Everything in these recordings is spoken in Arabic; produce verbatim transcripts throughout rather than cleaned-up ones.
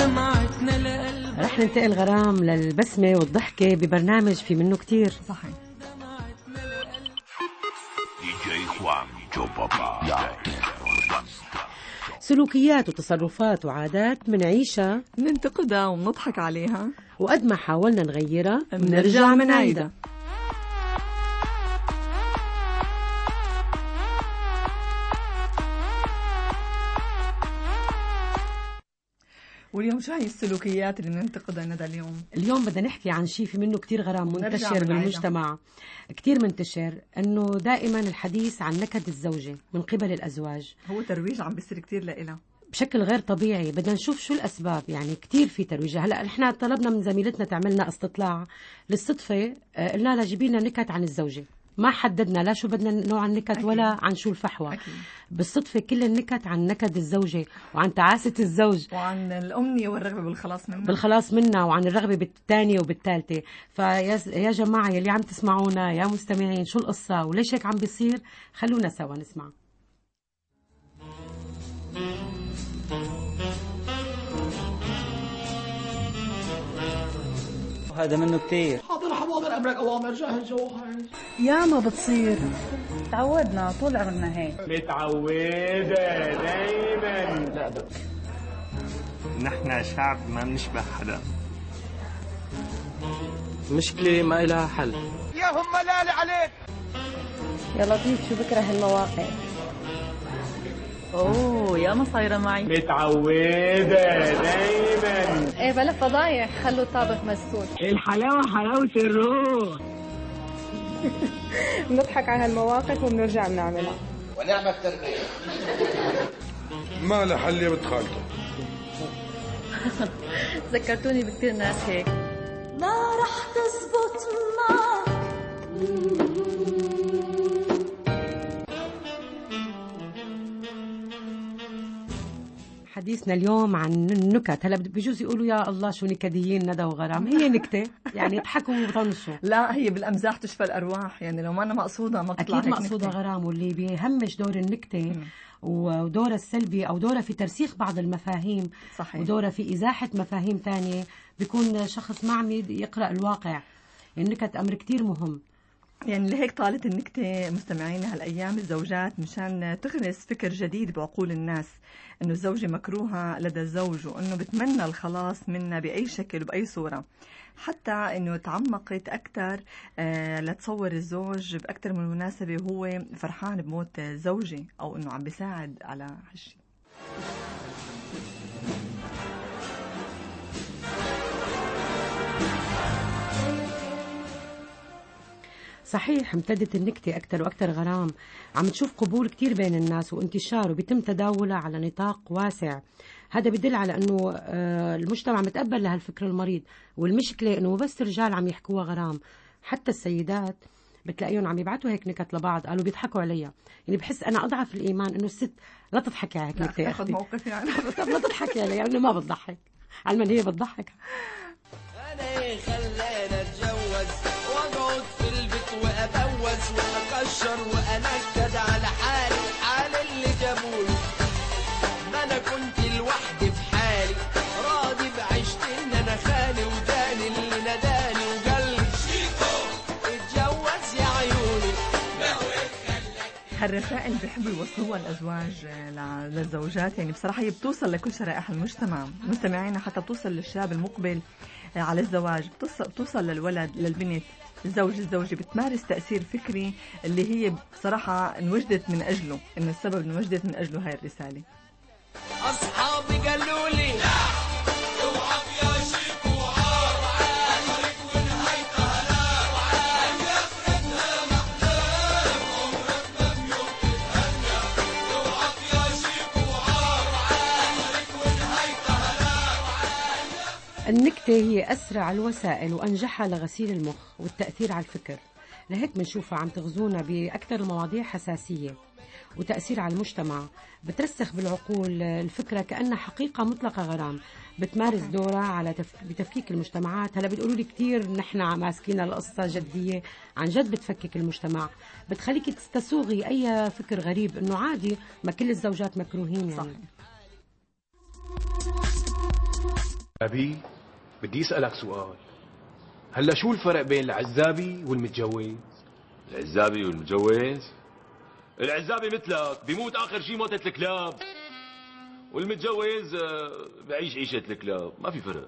رح ننتقل غرام للبسمة والضحكة ببرنامج في منه كتير. صحيح. سلوكيات وتصرفات وعادات منعيشها، ننتقدها ونضحك عليها، وقد ما حاولنا نغيرها بنرجع منعيدها. واليوم شو هي السلوكيات اللي بننتقدها ندى اليوم؟ اليوم بدنا نحكي عن شيء في منه كتير غرام منتشر بالمجتمع، كتير منتشر، انه دائما الحديث عن نكد الزوجة من قبل الازواج. هو ترويج عم بيصير كتير لإلها بشكل غير طبيعي. بدنا نشوف شو الاسباب، يعني كتير في ترويج. هلا نحن طلبنا من زميلتنا تعملنا استطلاع للصدفة، قلنا لها جيبي لنا نكت عن الزوجة، ما حددنا لا شو بدنا نوع النكت أكيد. ولا عن شو الفحوى أكيد. بالصدفة كل النكت عن نكد الزوجة وعن تعاسة الزوج وعن الأمنية والرغبة بالخلاص منها بالخلاص منها وعن الرغبة بالثانية وبالثالثة. فيا يا جماعة يلي عم تسمعونا يا مستمعين، شو القصة وليش هيك عم بيصير؟ خلونا سوا نسمع. هذا منه كتير. حاضر حاضر أمرك أوامر جاهز جوهر. يا ما بتصير، تعودنا طول عمرنا هيك. متعودة دايما. لا ده نحن شعب ما بنشبه حدا. مشكلة ما إلها حل. يا هم لالي عليك. يا لطيف شو بكره هالمواقع. اوه يا ما صايره معي. متعودة دايما. ايه بلا فضايح، خلوا الطابخ مسدود. الحلاوة حلاوة الروح. بنضحك على هالمواقف وبنرجع بنعملها. ونعم التربية. ما لها حل يا بنت خالته. ذكرتوني بكثير ناس هيك. ما رح تزبط معك. حديثنا اليوم عن النكت. هلا بجوز يقولوا يا الله شو نكديين ندى وغرام، هي نكتة يعني يضحكوا وبطنشوا. لا هي بالأمزاح تشفى الأرواح، يعني لو ما أنا مقصودة ما بتطلع أكيد مقصودة غرام. واللي بيهمش دور النكتة ودورها السلبي أو دورها في ترسيخ بعض المفاهيم صحيح. ودورها في إزاحة مفاهيم تانية، بيكون شخص معمي يقرأ الواقع. النكت أمر كتير مهم. يعني لهيك طالت النكتة مستمعينا هالأيام الزوجات مشان تغرس فكر جديد بعقول الناس إنه الزوجة مكروهة لدى الزوج، وإنه بتمنى الخلاص منها بأي شكل وبأي صورة، حتى إنه تعمقت أكتر آه لتصور الزوج بأكتر من مناسبة وهو فرحان بموت زوجي أو إنه عم بيساعد على هالشي. صحيح امتدت النكتة أكتر وأكتر غرام، عم تشوف قبول كتير بين الناس وانتشار وبيتم تداولها على نطاق واسع. هذا بدل على أنه المجتمع متقبل لهالفكر المريض. والمشكلة أنه بس الرجال عم يحكوها غرام، حتى السيدات بتلاقيهم عم يبعتوا هيك نكت لبعض، قالوا بيضحكوا عليها. يعني بحس أنا أضعف الإيمان أنه الست لا تضحكي على هيك نكتة يا أختي. موقف يعني طب لا تضحكي عليها يعني ما بتضحك، علما هي بتضحك. أنا خلاني أتجوز وأقعد في البيت وأبوز وأكشر وأنكد على حالي حال اللي جابولي. ما أنا كنت لوحدي في حالي راضي بعيشت إن أنا خالي وداني اللي نداني وقال لي شيكو اتجوز يا عيوني. هالرسائل اللي بيحبوا يوصلوها الأزواج للزوجات يعني بصراحة هي بتوصل لكل شرائح المجتمع مستمعينا، حتى بتوصل للشاب المقبل على الزواج، بتوصل, بتوصل للولد للبنت، الزوج الزوجة بتمارس تأثير فكري اللي هي بصراحة انوجدت من أجله، إنه السبب انوجدت من أجله هاي الرسالة. أصحابي قالوا لي لا اوعى يا شيخ وعار عمرك ونهايتها لا وعاد يفرقها محلام عمرك ما بيوم تتهنى. اوعى يا شيخ وعار عمرك ونهايتها لا وعاد. النكتة هي أسرع الوسائل وأنجحها لغسيل المخ والتأثير على الفكر. لهيك منشوفها عم تغزونا بأكثر المواضيع حساسية وتأثير على المجتمع. بترسخ بالعقول الفكرة كأنها حقيقة مطلقة غرام، بتمارس دورها على تف... بتفكيك المجتمعات. هلا بتقولوا لي كتير نحن ماسكين القصة جدية، عن جد بتفكك المجتمع، بتخليك تستسوغي أي فكر غريب إنه عادي ما كل الزوجات مكروهين يعني. صح. أبي بدي أسألك سؤال. هلا شو الفرق بين العزابي والمتجوز؟ العزابي والمتجوز؟ العزابي مثلك بيموت آخر شي موتة الكلاب، والمتجوز بعيش عيشة الكلاب، ما في فرق.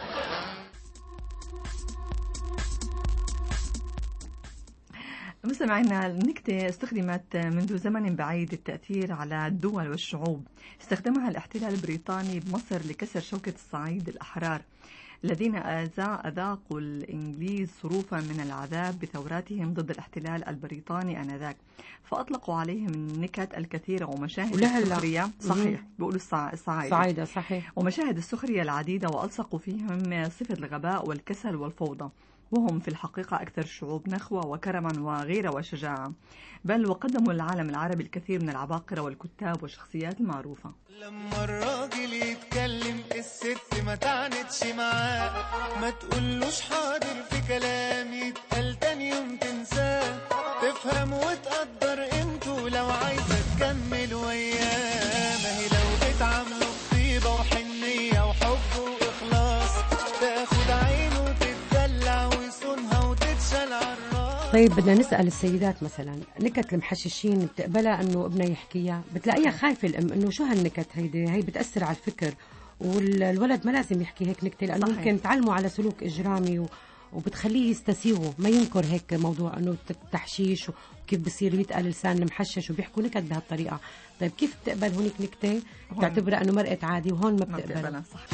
مستمعينا، النكتة استخدمت منذ زمن بعيد التأثير على الدول والشعوب. استخدمها الاحتلال البريطاني بمصر لكسر شوكة الصعيد الأحرار الذين أذاقوا الإنجليز صروفا من العذاب بثوراتهم ضد الاحتلال البريطاني آنذاك، فأطلقوا عليهم النكت الكثيرة ومشاهد السخرية. صحيح، بيقولوا الصعايدة صعيدة صحيح. ومشاهد السخرية العديدة، وألصقوا فيهم صفة الغباء والكسل والفوضى، وهم في الحقيقة أكثر الشعوب نخوة وكرما وغيرة وشجاعة، بل وقدموا للعالم العربي الكثير من العباقرة والكتاب والشخصيات المعروفة. لما الراجل يتكلم الست ما تعنتش معاه، ما تقولوش حاضر في كلام يتقال تاني يوم تنساه، تفهم وتقدر قيمته لو عايزة تكمل وياه. ما هي لو بتعامله بطيبة وحنية وحب وإخلاص، تاخد عينه وتتدلع ويصونها وتتشال عالراس. طيب بدنا نسأل السيدات مثلا، نكت المحششين بتقبلها انه ابنها يحكيها؟ بتلاقيها خايفة الام انه شو هالنكت هيدي، هي بتأثر على الفكر، والولد ما لازم يحكي هيك نكتة لانه ممكن تعلمه على سلوك اجرامي و... وبتخليه يستسيغه، ما ينكر هيك موضوع انه التحشيش وكيف بصير يتقل لسان المحشش وبيحكوا نكت بهالطريقة. طيب كيف بتقبل هونيك نكتة بتعتبرها انه مرقت عادي وهون ما بتقبلها؟ صح.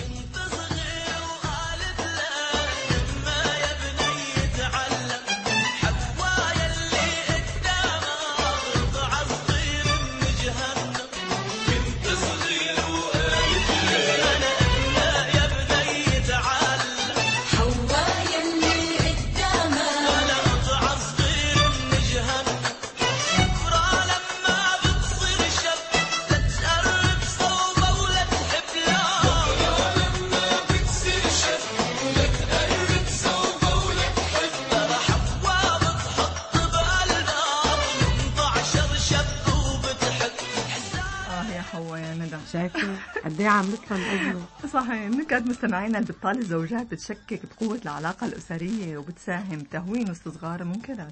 شايفين قد ايه عملتهم اجمل. صحيح. النكت مستمعينا اللي بتطال الزوجات بتشكك بقوة العلاقة الأسرية وبتساهم تهوين واستصغار المنكرات.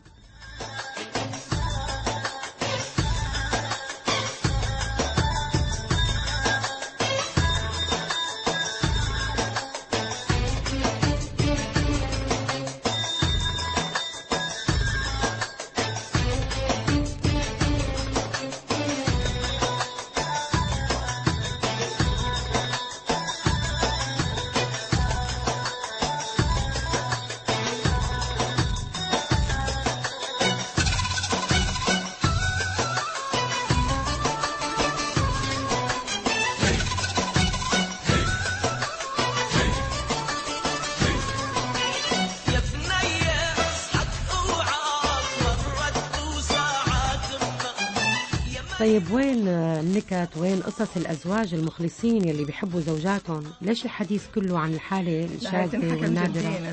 طيب وين النكت، وين قصص الأزواج المخلصين يلي بيحبوا زوجاتهم؟ ليش الحديث كله عن الحالة الشاذة والنادرة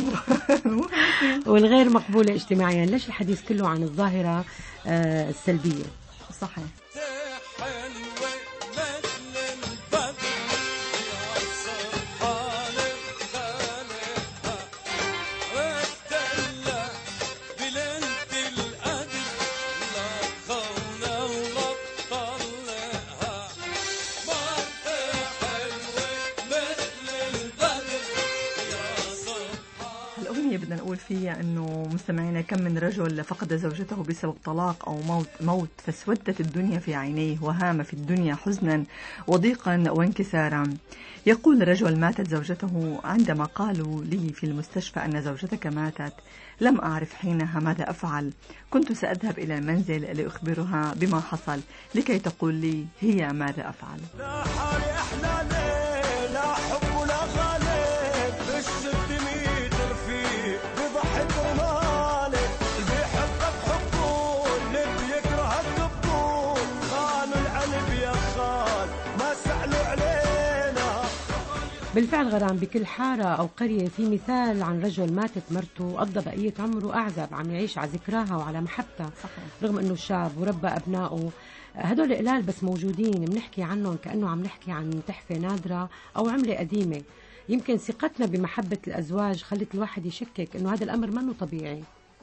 والغير مقبولة اجتماعيا؟ ليش الحديث كله عن الظاهرة آه السلبية؟ صحيح. بدنا نقول فيها أنه مستمعينا، كم من رجل فقد زوجته بسبب طلاق أو موت, موت فاسودت الدنيا في عينيه وهام في الدنيا حزنا وضيقا وانكسارا. يقول رجل ماتت زوجته: عندما قالوا لي في المستشفى أن زوجتك ماتت لم أعرف حينها ماذا أفعل، كنت سأذهب إلى المنزل لأخبرها بما حصل لكي تقول لي هي ماذا أفعل. لا حالي أحلى ليه، لا حب ولا غالي، بالست ميت رفيق بضحك ومالك، بيحبك حبون اللي بيكرهك تبون، خانوا القلب يا خال ما سألوا علينا. بالفعل غرام، بكل حارة أو قرية في مثال عن رجل ماتت مرته وقضى بقية عمره أعزب عم يعيش على ذكراها وعلى محبتها، رغم أنه شاب وربى أبنائه. هدول قلال بس موجودين، بنحكي عنهم كأنه عم نحكي عن تحفة نادرة أو عملة قديمة. يمكن ثقتنا بمحبة الأزواج خلت الواحد يشكك إنه هذا الأمر منه طبيعي.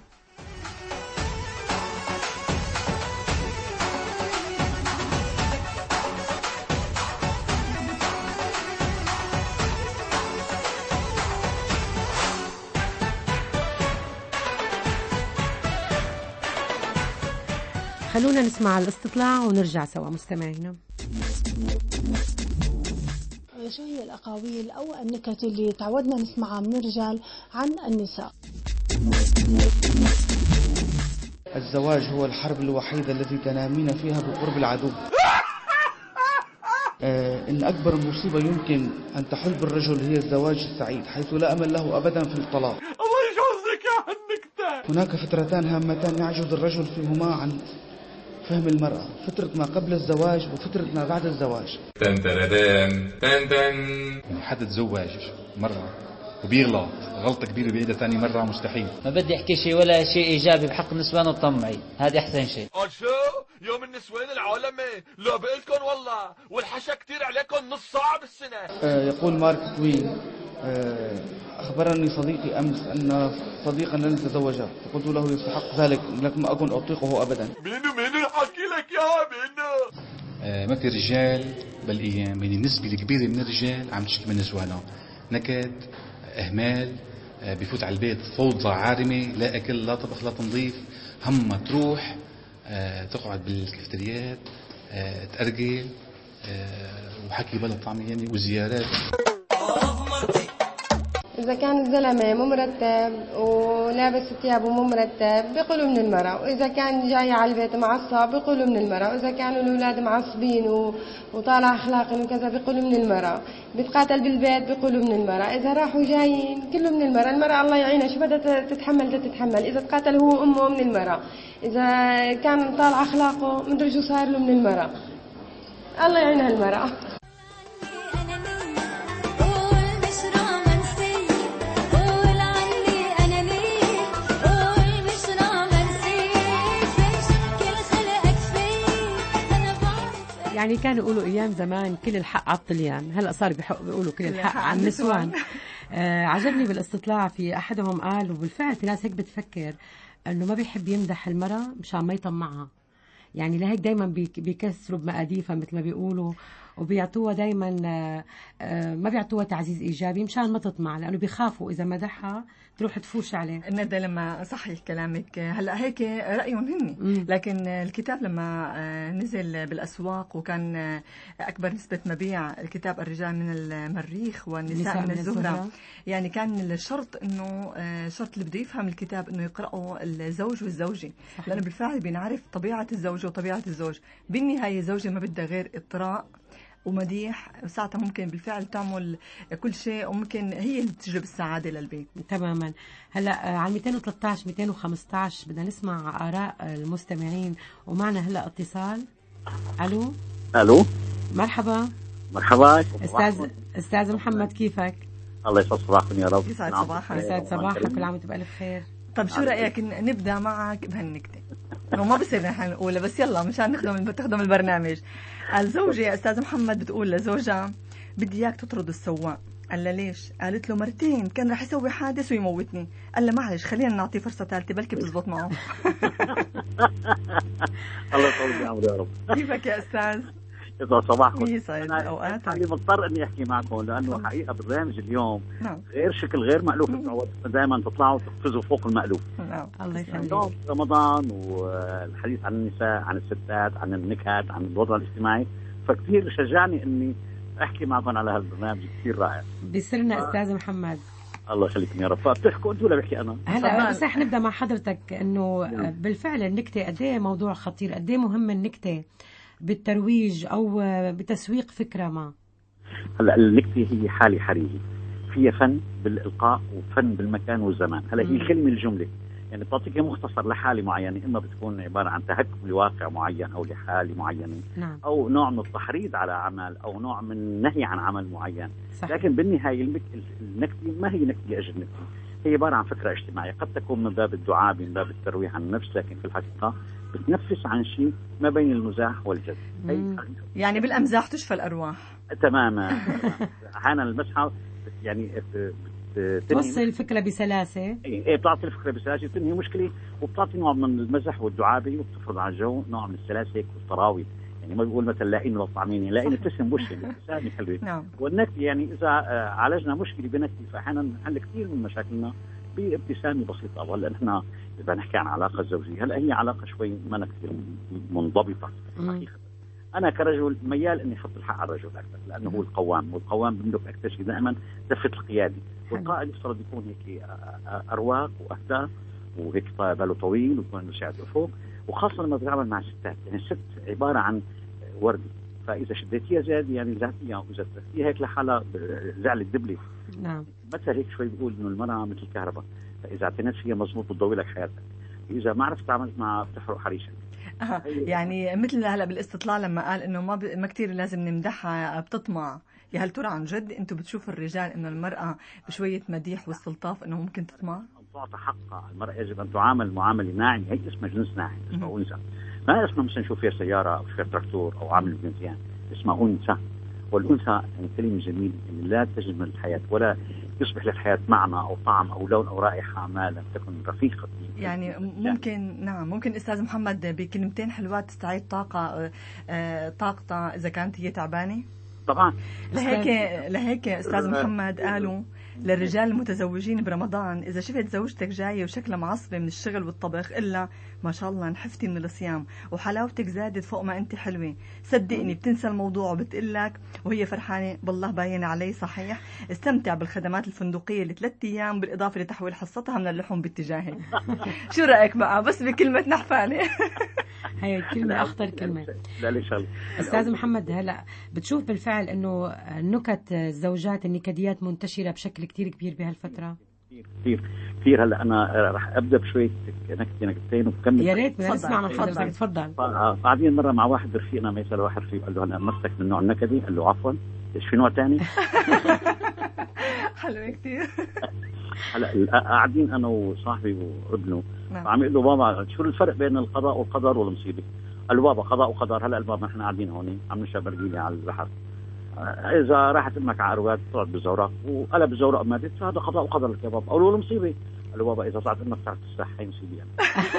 خلونا نسمع الاستطلاع ونرجع سوا مستمعينا. شو هي الأقاويل أو النكت اللي تعودنا نسمعها من الرجال عن النساء؟ الزواج هو الحرب الوحيدة التي تنامين فيها بقرب العدو. آه إن أكبر مصيبة يمكن أن تحل بالرجل هي الزواج السعيد، حيث لا أمل له أبدا في الطلاق. الله يجوزك يا هالنكتة. هناك فترتان هامتان يعجز الرجل فيهما عن فهم المرأة، فترة ما قبل الزواج وفترة ما بعد الزواج. تن تن تن تن يعني حد تزوج مرة وبيغلط غلطة كبيرة بيعيدها ثاني مرة مستحيل. ما بدي احكي شيء ولا شيء ايجابي بحق النسوان الطمعي، هذا احسن شيء. شو يوم النسوان العالمي لا بقلكن والله، والحشا كتير عليكم نص ساعة بالسنة. آه يقول مارك توين آه أخبرني صديقي أمس أن صديقا لن يتزوج، فقلت له يستحق ذلك لكن ما أكون أطيقه أبدا. مينو مينو حكي لك يا مينو. آه ما في رجال بالأيام، يعني النسبة الكبيرة من الرجال عم تشكي من نسوانها، نكد، إهمال، آه بفوت على البيت فوضى عارمة، لا أكل لا طبخ لا تنظيف، همها تروح آه تقعد بالكافتريات آه تأرجل آه وحكي بلا طعم يعني وزيارات. إذا كان الزلمة مو مرتب ولابس ثيابه مو مرتب بيقولوا من المرأة، وإذا كان جاي على البيت معصب بيقولوا من المرأة، وإذا كانوا الأولاد معصبين وطالع أخلاقهم وكذا بيقولوا من المرأة، بيتقاتل بالبيت بيقولوا من المرأة، إذا راحوا جايين كله من المرأة. المرأة الله يعينها شو بدها تتحمل بدها تتحمل، إذا تقاتل هو أمه من المرأة، إذا كان طالع أخلاقه من رجل صار له من المرأة. الله يعينها المرأة. يعني كانوا يقولوا أيام زمان كل الحق على الطليان، هلأ صار بيقولوا كل الحق على النسوان. آه عجبني بالاستطلاع في أحدهم قال وبالفعل في ناس هيك بتفكر أنه ما بيحب يمدح المرأة مشان ما يطمعها، يعني لهيك دايما بيكسروا بمقاديفها مثل ما بيقولوا، وبيعطوها دايما ما بيعطوها تعزيز إيجابي مشان ما تطمع، لأنه بيخافوا إذا مدحها تروح تفوش عليه. ندى لما صحيح كلامك، هلا هيك رأيهم هني، لكن الكتاب لما نزل بالأسواق وكان أكبر نسبة مبيع الكتاب الرجال من المريخ والنساء من الزهرة، يعني كان الشرط إنه شرط اللي بده يفهم الكتاب إنه يقرأه الزوج والزوجة، لأنه بالفعل بنعرف طبيعة الزوج وطبيعة الزوج. بالنهاية الزوجة ما بدها غير إطراء ومديح، ساعتها ممكن بالفعل تعمل كل شيء وممكن هي اللي تجلب السعادة للبيت. تماما. هلا على مئتين وثلاثة عشر مئتين وخمسة عشر بدنا نسمع آراء المستمعين، ومعنا هلا اتصال. الو الو مرحبا. مرحبا استاذ استاذ محمد، كيفك؟ الله يسعد صباحكم يا رب. يسعد صباحك. يسعد صباحك، كل عام وانت بألف خير. طب شو رأيك نبدأ معك بهالنكتة؟ انه ما بصير نحن نقولها بس يلا مشان نخدم تخدم البرنامج. الزوجة يا استاذ محمد بتقول لزوجها بدي اياك تطرد السواق. قال لها ليش؟ قالت له مرتين كان رح يسوي حادث ويموتني. قال لها معلش خلينا نعطيه فرصة ثالثة بلكي بتزبط معه. الله يطول بعمره يا رب. كيفك يا استاذ؟ يسعد صباحكم. يسعد اوقاتك. انا مضطر اني احكي معكم لانه حقيقه برنامج اليوم نعم. غير شكل غير مألوف، دائما تطلعوا تقفزوا فوق المألوف. نعم. الله يخليك. اليوم رمضان والحديث عن النساء، عن الستات، عن النكات، عن الوضع الاجتماعي، فكثير شجعني اني احكي معكم على هالبرنامج كثير رائع. بيسرنا ف... استاذ محمد. الله يخليكم يا رب. فبتحكوا انتوا ولا بحكي انا؟ هلا بس رح نبدا مع حضرتك انه بالفعل النكته قد ايه موضوع خطير، قد ايه مهم النكته بالترويج او بتسويق فكره ما. هلا النكته هي حالة حريري، فيها فن بالإلقاء وفن بالمكان والزمان. هلا هي كلمة الجملة يعني بتعطيك مختصر لحالة معينة، إما بتكون عبارة عن تهكم لواقع معين أو لحالة معينة، نعم. أو نوع من التحريض على عمل أو نوع من النهي عن عمل معين. صحيح. لكن بالنهاية النكتة ما هي نكتة لأجل نكتة، هي عبارة عن فكرة اجتماعية، قد تكون من باب الدعاء من باب الترويح عن النفس، لكن في الحقيقة بتنفس عن شيء ما بين المزاح والجد. يعني بالأمزاح تشفى الأرواح. تماما. أحيانا المزحة يعني توصل الفكره بسلاسه. ايه ايه بتعطي الفكره بسلاسه وتنهي مشكله، وبتعطي نوع من المزح والدعابه، وبتفرض على الجو نوع من السلاسه والطراوه. يعني ما بيقول مثلا لاقين ولا طعمين، لاقين ابتسم بوشك ابتسامه حلوه. نعم. والنكته يعني اذا عالجنا مشكله بنكته فاحيانا نحل كثير من مشاكلنا بابتسامه بسيطه. ولا نحن اذا نحكي عن علاقه زوجيه، هلا هي علاقه شوي ما كثير منضبطه حقيقه. انا كرجل ميال اني احط الحق على الرجل اكثر، لانه هو القوام، والقوام بيملك اكثر شيء دائما دفه القياده، والقائد يفترض يكون هيك ارواق واهدى وهيك باله طويل ويكون عنده سعه افق، وخاصه لما بتتعامل مع الستات. يعني الست عباره عن ورده، فاذا شديتيها زاد يعني زعتيها، واذا تركتيها هيك لحالها زعلت دبلي. نعم. مثل هيك شوي بيقول انه المراه مثل الكهرباء، فاذا اعتنيت فيها مضبوط بتضوي لك حياتك، اذا ما عرفت تعاملت معها بتحرق حريشك. آه يعني مثل هلا بالاستطلاع لما قال انه ما ب... ما كثير لازم نمدحها بتطمع. يا هل ترى عن جد انتم بتشوفوا الرجال انه المراه بشويه مديح واستلطاف انه ممكن تطمع؟ تعطى حقها، المراه يجب ان تعامل معامله ناعمه، هي اسمها جنس ناعم، اسمها انثى. ما اسمها مثلا نشوف فيها سياره او فيها تراكتور او عامل بنزين، اسمها انثى. والانثى يعني كلمه جميله يعني لا تجمل الحياه ولا يصبح للحياه معنى او طعم او لون او رائحه ما لم تكن رفيقه. يعني ممكن نعم ممكن استاذ محمد بكلمتين حلوات تستعيد طاقه طاقتها اذا كانت هي تعبانه؟ طبعا. لهيك لهيك استاذ محمد قالوا للرجال المتزوجين برمضان اذا شفت زوجتك جايه وشكلها معصبه من الشغل والطبخ الا ما شاء الله نحفتي من الصيام وحلاوتك زادت فوق ما انت حلوه، صدقني بتنسى الموضوع وبتقلك وهي فرحانه بالله باين علي صحيح استمتع بالخدمات الفندقيه لثلاث ايام بالاضافه لتحويل حصتها من اللحوم باتجاهك. شو رايك بقى بس بكلمه نحفانه؟ هي الكلمه اخطر كلمه. لا ليش استاذ محمد هلا بتشوف بالفعل انه نكت الزوجات النكديات منتشره بشكل كتير كبير بهالفتره؟ كثير كثير. هلا انا راح ابدا بشويه نكته نكتتين وبكمل. يا ريت نسمع من حضرتك. تفضل. قاعدين مره مع واحد رفيقنا ما يسال واحد رفيق قال له هلا مسك من نوع النكدي، قال له عفوا ايش في نوع ثاني؟ حلوه كثير. هلا قاعدين انا وصاحبي وابنه عم يقول له بابا شو الفرق بين القضاء والقدر والمصيبه؟ قال له بابا قضاء وقدر. هلا البابا نحن قاعدين هون عم نشرب برجيله على البحر، اذا راحت امك على ارواد طلعت بالزوراق وقلب الزوراق ماتت فهذا قضاء وقدر لك يا بابا. قالوا له المصيبه، قال له بابا اذا طلعت امك تعرف تسبح هي مصيبه يعني.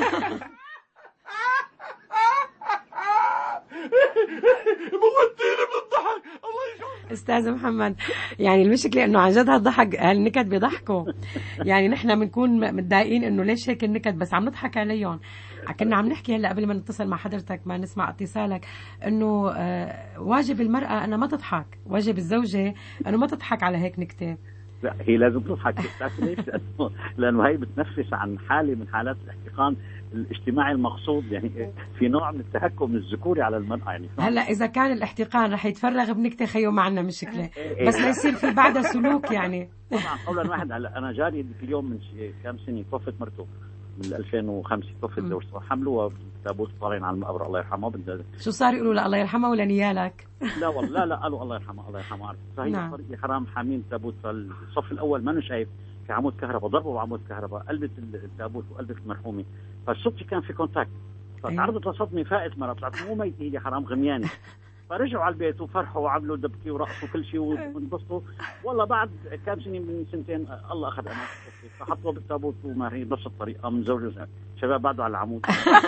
موتيني بالضحك الله يشوف. استاذ محمد يعني المشكله انه عن جد هالضحك هالنكت بيضحكوا، يعني نحن بنكون متضايقين انه ليش هيك النكت بس عم نضحك عليهم. كنا عم نحكي هلا قبل ما نتصل مع حضرتك ما نسمع اتصالك انه واجب المراه انها ما تضحك، واجب الزوجه انه ما تضحك على هيك نكته. لا هي لازم تضحك. بتعرف ليش؟ لانه لانه هي بتنفس عن حاله من حالات الاحتقان الاجتماعي المقصود، يعني في نوع من التهكم الذكوري على المرأة. يعني هلا إذا كان الاحتقان رح يتفرغ بنكتة خيو ما عندنا مشكلة، بس لا يصير في بعدها سلوك يعني. طبعا قولا واحد. هلا أنا جاري اليوم من كم سنة توفت مرته من ألفين وخمسة، توفت زوجته حملوها بالتابوت طالعين على المقبرة الله يرحمها. شو صار يقولوا لا الله يرحمها ولا نيالك؟ لا والله لا لا قالوا الله يرحمها الله يرحمها. فهي نعم. طريقة حرام حامين التابوت، فالصف الأول ما شايف في عمود كهرباء، ضربوا بعمود كهرباء قلبت التابوت وقلبت المرحومه، فالصدفه كان في كونتاكت فتعرضت لصدمه فائت مرة طلعت مو ميته هي حرام غميانه. فرجعوا على البيت وفرحوا وعملوا دبكي ورقصوا كل شيء وانبسطوا. والله بعد كم سنه من سنتين الله اخذ انا فحطوها بالتابوت وما هي نفس الطريقه من زوجها شباب بعده على العمود.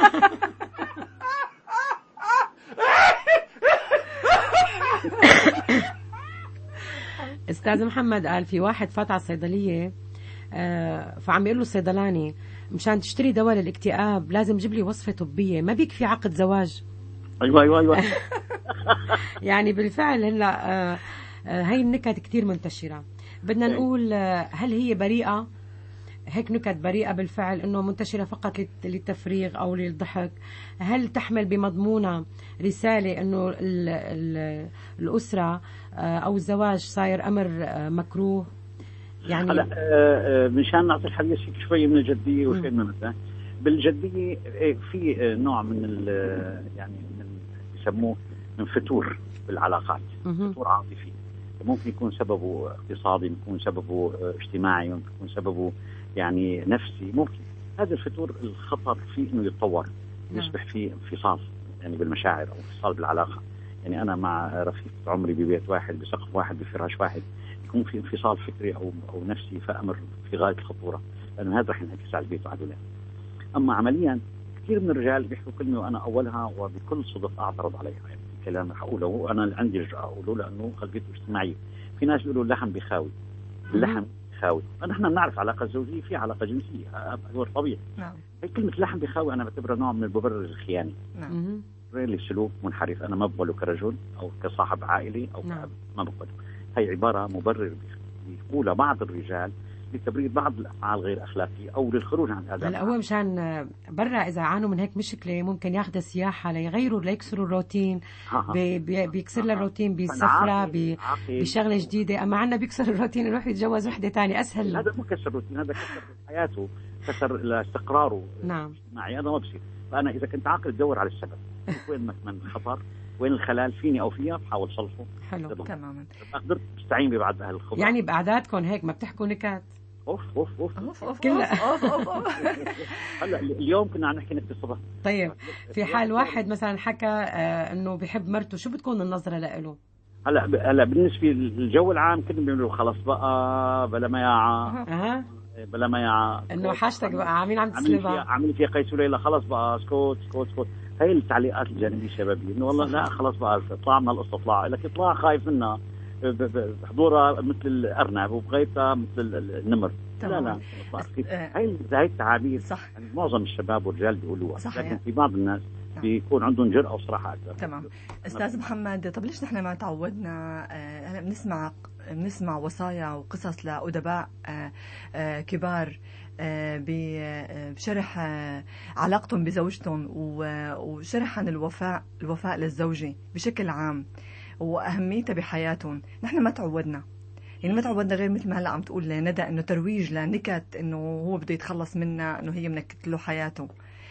استاذ محمد قال في واحد فات على الصيدليه آه فعم يقول له الصيدلاني مشان تشتري دواء للاكتئاب لازم تجيب لي وصفه طبيه، ما بيكفي عقد زواج. ايوه ايوه ايوه. يعني بالفعل هلا آه آه هي النكت كتير منتشره. بدنا نقول آه هل هي بريئه؟ هيك نكت بريئه بالفعل انه منتشره فقط للتفريغ او للضحك؟ هل تحمل بمضمونها رساله انه ال ال الاسره او الزواج صاير امر مكروه؟ يعني هلا مشان نعطي الحديث شوي من الجديه وشوي من المزاح. بالجديه في نوع من يعني من يسموه من فتور بالعلاقات، فتور عاطفي ممكن يكون سببه اقتصادي، ممكن يكون سببه اجتماعي، ممكن يكون سببه يعني نفسي. ممكن هذا الفتور الخطر فيه انه يتطور يصبح فيه انفصال يعني بالمشاعر او انفصال بالعلاقه. يعني انا مع رفيق عمري ببيت واحد بسقف واحد بفراش واحد يكون في انفصال فكري او او نفسي، فامر في غايه الخطوره، لانه هذا رح ينعكس على البيت وعلى الاولاد. اما عمليا كثير من الرجال بيحكوا كلمه وانا اولها وبكل صدق اعترض عليها، يعني كلام رح اقوله وانا عندي رجع اقوله لانه خلفيته اجتماعيه. في ناس بيقولوا اللحم بيخاوي، اللحم بيخاوي، نحن بنعرف علاقه زوجيه في علاقه جنسيه، هو طبيعي. نعم. هي كلمه اللحم بيخاوي انا بعتبرها نوع من المبرر الخياني. نعم. لي سلوك منحرف انا ما بقبله كرجل او كصاحب عائلي او نعم. ما بقبله. هي عباره مبرر بيقولها بعض الرجال لتبرير بعض الافعال غير اخلاقيه او للخروج عن هذا. هلا هو مشان برا اذا عانوا من هيك مشكله ممكن ياخذ سياحه ليغيروا ليكسروا الروتين، بي بي بيكسر له الروتين بسفره بشغله جديده. اما عنا بيكسر الروتين يروح يتجوز وحده ثانيه اسهل. هذا مو كسر الروتين، هذا كسر حياته، كسر استقراره. نعم معي انا ما بصير. فانا اذا كنت عاقل بدور على السبب، وين من الخطر، وين الخلال فيني او فيها، بحاول صلحه. حلو تماما. قدرت استعين ببعض اهل الخبره. يعني بقعداتكم هيك ما بتحكوا نكت؟ اوف اوف اوف اوف اوف كلها. اوف اوف هلا اليوم كنا عم نحكي نكته الصبح. طيب في حال واحد مثلا حكى آه انه بيحب مرته، شو بتكون النظره له؟ هلا هلا بالنسبه للجو العام كنا بنقول خلص بقى بلا مياعه. اها بلا مياعه انه حاجتك بقى عاملين عم تسلبها، عاملين فيها قيس وليلى، خلص بقى سكوت سكوت سكوت. هي التعليقات الجانبيه الشبابيه انه والله لا خلص بقى اطلع من القصه، اطلع لك اطلع خايف منها، بحضورها مثل الارنب وبغيبتها مثل النمر. لا لا هي هي التعابير صح. يعني معظم الشباب والرجال بيقولوها، لكن في بعض الناس بيكون عندهم جرأة وصراحة أكثر. تمام. أستاذ محمد، طب ليش نحن ما تعودنا هلا بنسمع بنسمع وصايا وقصص لأدباء كبار بشرح علاقتهم بزوجتهم وشرح عن الوفاء الوفاء للزوجة بشكل عام وأهميتها بحياتهم. نحن ما تعودنا، يعني ما تعودنا غير مثل ما هلا عم تقول ندى انه ترويج لنكت، انه هو بده يتخلص منها، انه هي منكت له حياته.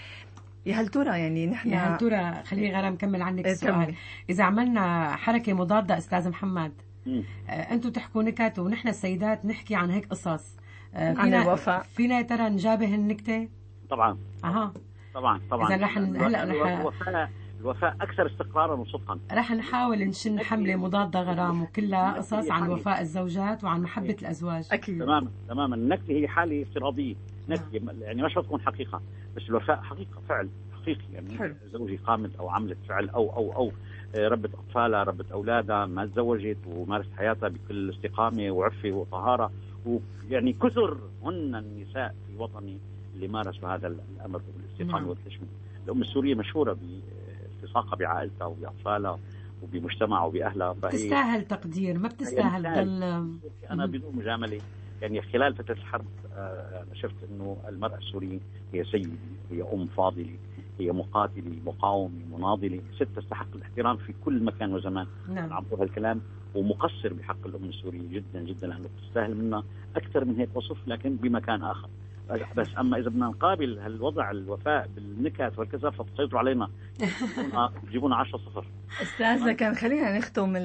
يا هل ترى يعني نحن يا هل ترى خليني غير نكمل عنك السؤال. اذا عملنا حركه مضاده استاذ محمد، آه انتم تحكوا نكت ونحن السيدات نحكي عن هيك قصص، آه عن الوفاء، فينا ترى نجابه النكته؟ طبعا اها طبعا طبعا. اذا رح هلا رح الوفاء الوفاء اكثر استقرارا وصدقا. رح نحاول نشن حمله مضاده غرام وكلها قصص عن وفاء الزوجات وعن محبه الازواج. اكيد تماما تماما. النكته هي حاله افتراضيه، نكته يعني مش بتكون حقيقه، بس الوفاء حقيقه فعل حقيقي. يعني حلو. زوجي قامت او عملت فعل او او او ربت اطفالها، ربت اولادها، ما تزوجت ومارست حياتها بكل استقامه وعفه وطهاره، ويعني كثر هن النساء في وطني اللي مارسوا هذا الامر بالاستقامه والتشميل. الام السوريه مشهوره بالتصاقها بعائلتها وباطفالها وبمجتمعها وباهلها، فهي تستاهل تقدير، ما بتستاهل تضل. انا بدون مجامله يعني خلال فتره الحرب انا شفت انه المراه السوريه هي سيده، هي ام فاضله، هي مقاتله، مقاومه، مناضله، ست تستحق الاحترام في كل مكان وزمان. نعم. عم بقول هالكلام ومقصر بحق الام السوريه جدا جدا، لانه بتستاهل منا اكثر من هيك وصف، لكن بمكان اخر. بس اما اذا بدنا نقابل هالوضع الوفاء بالنكت والكذا فتسيطروا علينا، بجيبونا عشرة صفر. استاذ كان خلينا نختم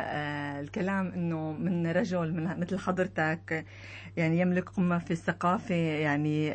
الكلام انه من رجل من مثل حضرتك يعني يملك قمة في الثقافة يعني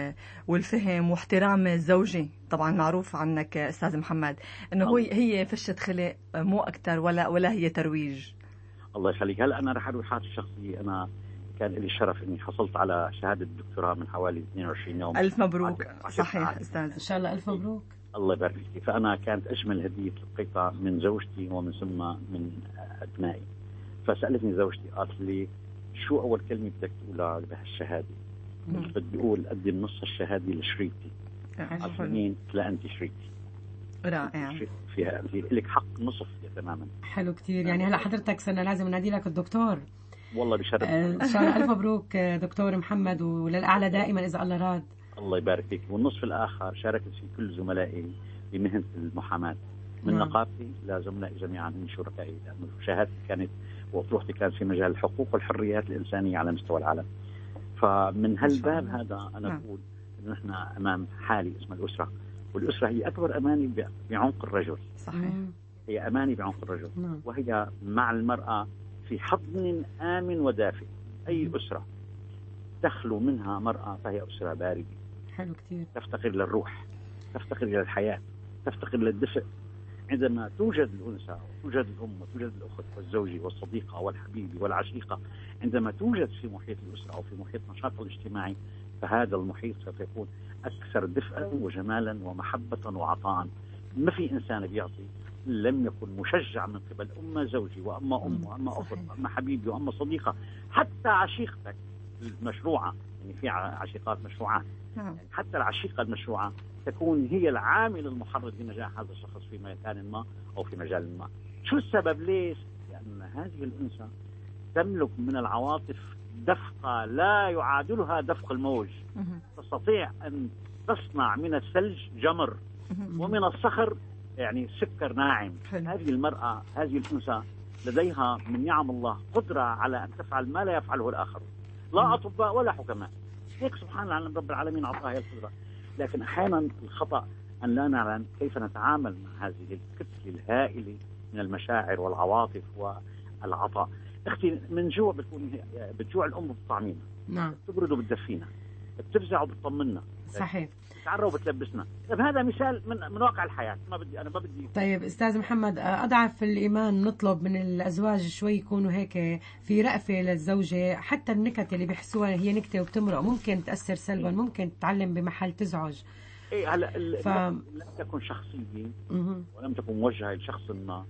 والفهم واحترام الزوجة. طبعا معروف عنك استاذ محمد انه هو هي فشة خلق مو اكثر ولا ولا هي ترويج. الله يخليك. هلا انا رح اروح حياتي الشخصية. انا كان لي الشرف اني حصلت على شهاده الدكتوراه من حوالي اثنين وعشرين يوم. الف مبروك. صحيح استاذ، ان شاء الله الف مبروك. الله يبارك فيك. فانا كانت اجمل هديه تلقيتها من زوجتي ومن ثم من ابنائي. فسالتني زوجتي قالت لي شو اول كلمه بدك تقولها بهالشهاده؟ بدي اقول قدم نص الشهاده لشريكتي. قالت مين؟ لا انت شريكتي. رائع. فيها لك حق نصف تماما. حلو كثير. يعني هلا حضرتك صرنا لازم ننادي لك الدكتور. والله بشرف. ان شاء الله الف مبروك دكتور محمد، وللاعلى دائما اذا الله راد. الله يبارك فيك. والنصف الاخر شاركت فيه كل زملائي بمهنه المحاماه، من نعم. نقابتي لزملائي جميعا من شركائي، لانه شهادتي كانت وطروحتي كانت في مجال الحقوق والحريات الانسانيه على مستوى العالم. فمن هالباب هذا انا نعم. بقول انه نحن امام حاله اسمها الاسره، والاسره هي اكبر اماني بعنق الرجل. صحيح. هي اماني بعنق الرجل. نعم. وهي مع المراه في حضن آمن ودافئ. أي أسرة تخلو منها مرأة فهي أسرة باردة. حلو كتير. تفتقر للروح، تفتقر إلى الحياة، تفتقر للدفء. عندما توجد الأنثى وتوجد الأم وتوجد الأخت والزوجة والصديقة والحبيبة والعشيقة، عندما توجد في محيط الأسرة أو في محيط نشاط الاجتماعي، فهذا المحيط سوف يكون أكثر دفئا وجمالا ومحبة وعطاء. ما في إنسان بيعطي لم يكن مشجع من قبل أم زوجي وأما أم وأما أخت وأما حبيبي وأما صديقة، حتى عشيقتك المشروعة، يعني في عشيقات مشروعات، يعني حتى العشيقة المشروعة تكون هي العامل المحرك لنجاح هذا الشخص في مكان ما أو في مجال ما. شو السبب؟ ليش؟ لأن هذه الأنثى تملك من العواطف دفقة لا يعادلها دفق الموج. تستطيع أن تصنع من الثلج جمر ومن الصخر يعني سكر ناعم. هذه المرأة، هذه الأنثى لديها من نعم الله قدرة على أن تفعل ما لا يفعله الآخر، لا أطباء ولا حكماء. هيك سبحان الله رب العالمين أعطاها القدرة. لكن أحيانا الخطأ أن لا نعلم كيف نتعامل مع هذه الكتلة الهائلة من المشاعر والعواطف والعطاء. أختي من جوع بتكون بتجوع الأم بتطعمينا، نعم، بتبرد وبتدفينا، بتفزع وبتطمنا، صحيح، بتعرى وبتلبسنا. طيب هذا مثال من من واقع الحياة. ما بدي أنا ما بدي. طيب أستاذ محمد، أضعف الإيمان نطلب من الأزواج شوي يكونوا هيك في رأفة للزوجة، حتى النكت اللي بيحسوها هي نكتة وبتمرق ممكن تأثر سلبا، ممكن تتعلم بمحل تزعج. إيه هلا ف... لم تكن شخصية ولم تكن موجهة لشخص ما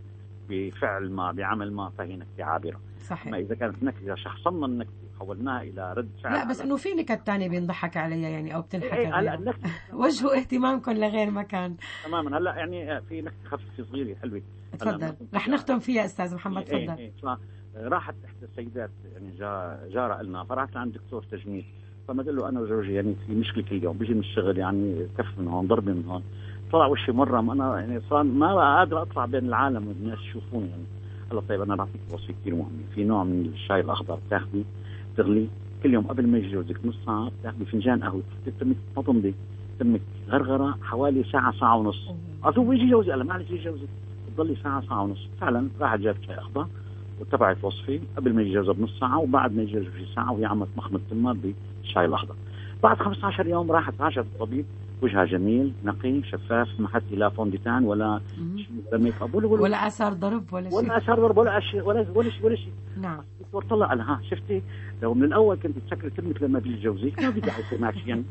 بفعل ما بعمل ما، فهي نكتة عابرة. صحيح. ما إذا كانت نكتة، إذا شخصنا النكتة حولناها إلى رد فعل. لا بس إنه في نكت تانية بينضحك عليها يعني أو بتنحكى. إيه هلا النكتة وجهوا اهتمامكم لغير مكان. تماما. هلا يعني في نكتة خفيفة صغيرة حلوة. تفضل، رح نختم فيها أستاذ محمد. تفضل. إيه إيه إيه. راحت إحدى السيدات يعني جا جارة لنا، فراحت عند دكتور تجميل، فما قال له أنا وزوجي يعني في مشكلة كل يوم، بيجي من الشغل يعني كف من هون ضرب من هون، طلع وشي مرة ما أنا يعني صار ما قادر أطلع بين العالم والناس يشوفوني يعني. قال طيب أنا بعطيك وصية كثير مهمة، في نوع من الشاي الأخضر بتاخذي تغلي كل يوم قبل ما يجي جوزك نص ساعة، بتاخذي فنجان قهوة تمك ما تمضي تمك غرغرة حوالي ساعة ساعة ونص. قال هو يجي جوزي، قال معلش يجي جوزك تضلي ساعة ساعة ونص. فعلا راحت جابت شاي أخضر واتبعت وصفي قبل ما يجي جوزها بنص ساعة وبعد ما يجي جوزها في ساعة، وهي عم تمخمض تمها بالشاي الأخضر. بعد خمسة عشر يوم راحت عاشت الطبيب، وجهها جميل نقي شفاف، ما حد لا فونديتان ولا ولا ميك اب ولا ولا اثار ضرب ولا شيء ولا اثار ضرب ولا شيء ولا ولا شيء ولا شيء. نعم. الدكتور طلع قال ها شفتي لو من الاول كنت تسكري كلمه لما بيجي جوزك ما بدي يصير معك شيء يعني.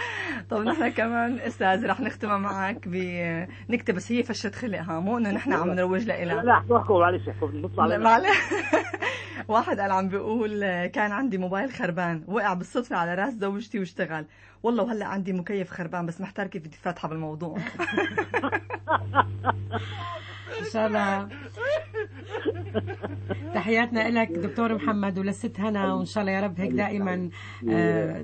طب نحن كمان استاذ رح نختمها معك بنكتب، بس هي فشت خلقها، مو انه نحن عم نروج لها. لا لا احكوا معلش احكوا نطلع معلش. واحد قال عم بيقول كان عندي موبايل خربان وقع بالصدفه على راس زوجتي واشتغل، والله وهلا عندي مكيف خربان بس محتار كيف بدي فاتحه بالموضوع. ان شاء الله. تحياتنا لك دكتور محمد ولست هنا، وان شاء الله يا رب هيك دائما آه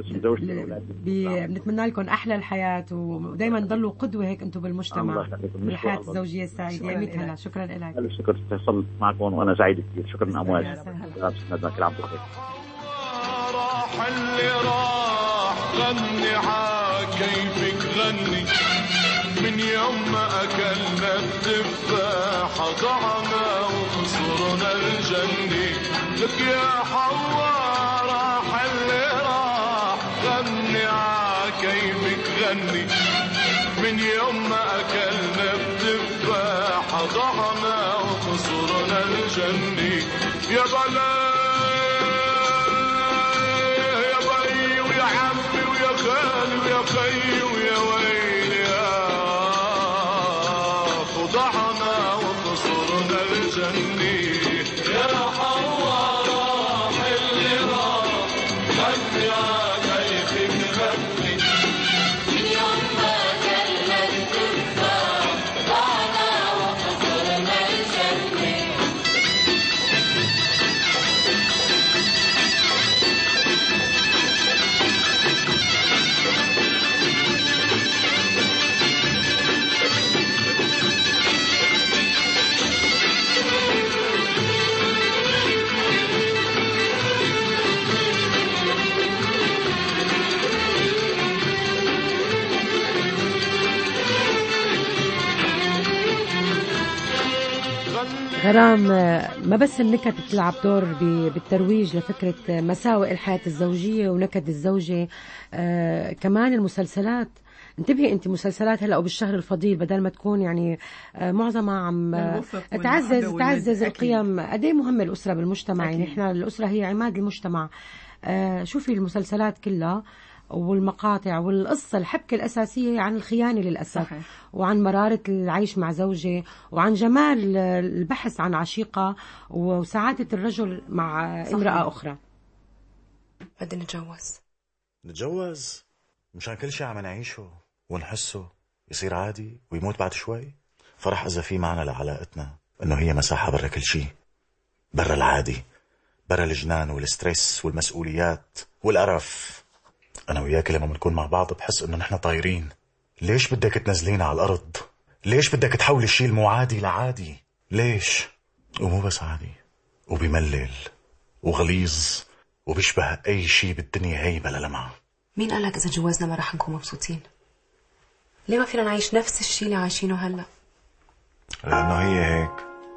بنتمنى لكم احلى الحياه، ودائما ضلوا قدوه هيك انتم بالمجتمع بالحياه الزوجيه السعيده. يا ميت هلا، شكرا لك. شكرا اتصلت معكم وانا سعيد كثير. شكرا امواج. كل عام بخير. راح اللي راح غني عاكيفك غني، من يوم ما أكلنا التفاحة ضعنا وخسرنا الجنة. لك يا حواء راح اللي راح غني عاكيفك غني، من يوم ما أكلنا التفاحة ضعنا وخسرنا الجنة. يا بلا يا بي ويا عمي ويا خالي ويا خي ويا ويلي يا ضعنا وخسرنا الجنة. يا حواء راح اللي راح غني عاكيفك غني، من يوم ما أكلنا التفاح ضعنا وخسرنا الجنة. غرام، ما بس النكت بتلعب دور بالترويج لفكرة مساوئ الحياة الزوجية ونكد الزوجة، آه كمان المسلسلات انتبهي انت مسلسلات هلا وبالشهر الفضيل بدل ما تكون يعني معظمها عم تعزز تعزز القيم. قد ايه مهمه الاسره بالمجتمع، يعني احنا الاسره هي عماد المجتمع. آه شوفي المسلسلات كلها والمقاطع والقصة الحبكة الأساسية عن الخيانة للأسف. صحيح. وعن مرارة العيش مع زوجة، وعن جمال البحث عن عشيقة، وسعادة الرجل مع صحيح. امرأة أخرى. بدي نتجوز. نتجوز مشان كل شيء عم نعيشه ونحسه يصير عادي ويموت بعد شوي. فرح إذا في معنى لعلاقتنا إنه هي مساحة برا كل شيء، برا العادي، برا الجنان والستريس والمسؤوليات والقرف. أنا وياك لما بنكون مع بعض بحس إنه نحن طايرين. ليش بدك تنزلينا على الأرض؟ ليش بدك تحولي الشيء المو عادي لعادي؟ ليش؟ ومو بس عادي، وبيملل وغليظ وبيشبه أي شيء بالدنيا هي بلا لمعة. مين قالك إذا جوازنا ما رح نكون مبسوطين؟ ليه ما فينا نعيش نفس الشيء اللي عايشينه هلأ؟ لأنه هي هيك